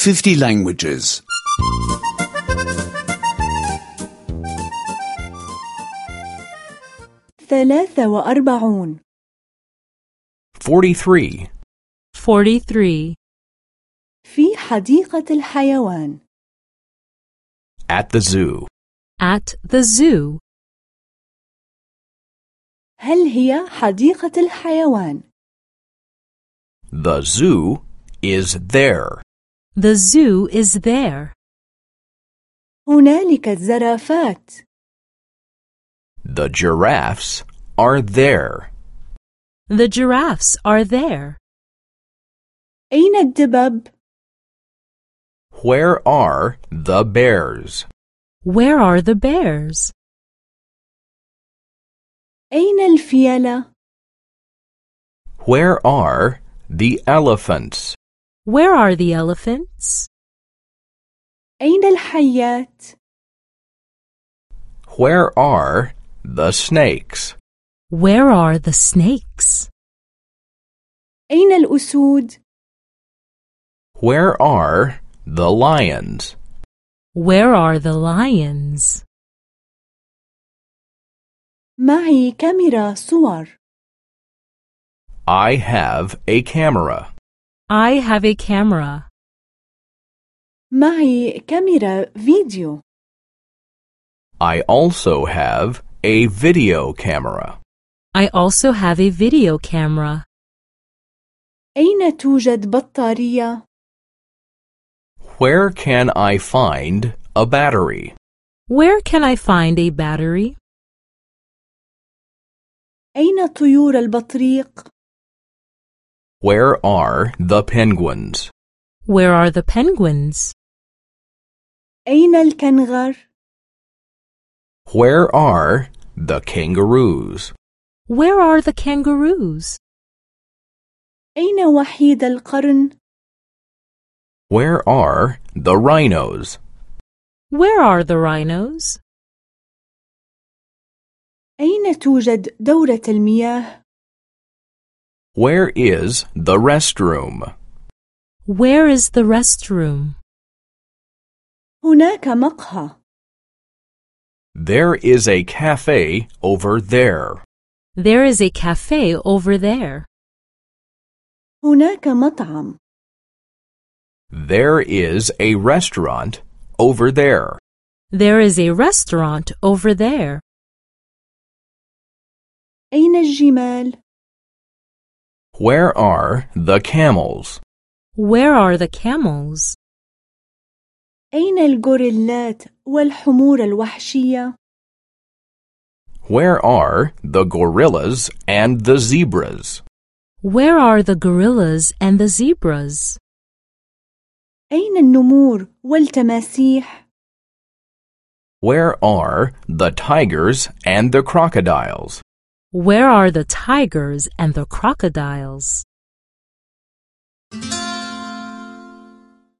50 languages. 43 43. 43. في حديقة الحيوان. At the zoo. At the zoo. هل هي حديقة الحيوان؟ The zoo is there. The zoo is there. هنالك الزرافات. The giraffes are there. The giraffes are there. أين الدبب؟ Where are the bears? Where are the bears? أين الفيلة؟ Where are the elephants? Where are the elephants? أين الحيات؟ Where are the snakes? Where are the snakes? أين الأسود؟ Where are the lions? Where are the lions? معي كاميرا صور. I have a camera. I have a camera. معي كاميرا فيديو. I also have a video camera. I also have a video camera. أين توجد بطارية؟ Where can I find a battery? Where can I find a battery? أين طيور البطريق؟ Where are the penguins? Where are the penguins? أين الكنغر؟ Where are the kangaroos? Where are the kangaroos? أين وحيد القرن؟ Where are the rhinos? Where are the rhinos? أين توجد دورة المياه؟ Where is the restroom? Where is the restroom? هناك مقهى. There is a cafe over there. There is a cafe over there. هناك مطعم. There is a restaurant over there. There is a restaurant over there. أين الجمال؟ Where are the camels? Where are the camels? أين الغوريلات والحمور الوحشية؟ Where are the gorillas and the zebras? Where are the gorillas and the zebras? أين النمور والتماسيح؟ Where are the tigers and the crocodiles? Where are the tigers and the crocodiles?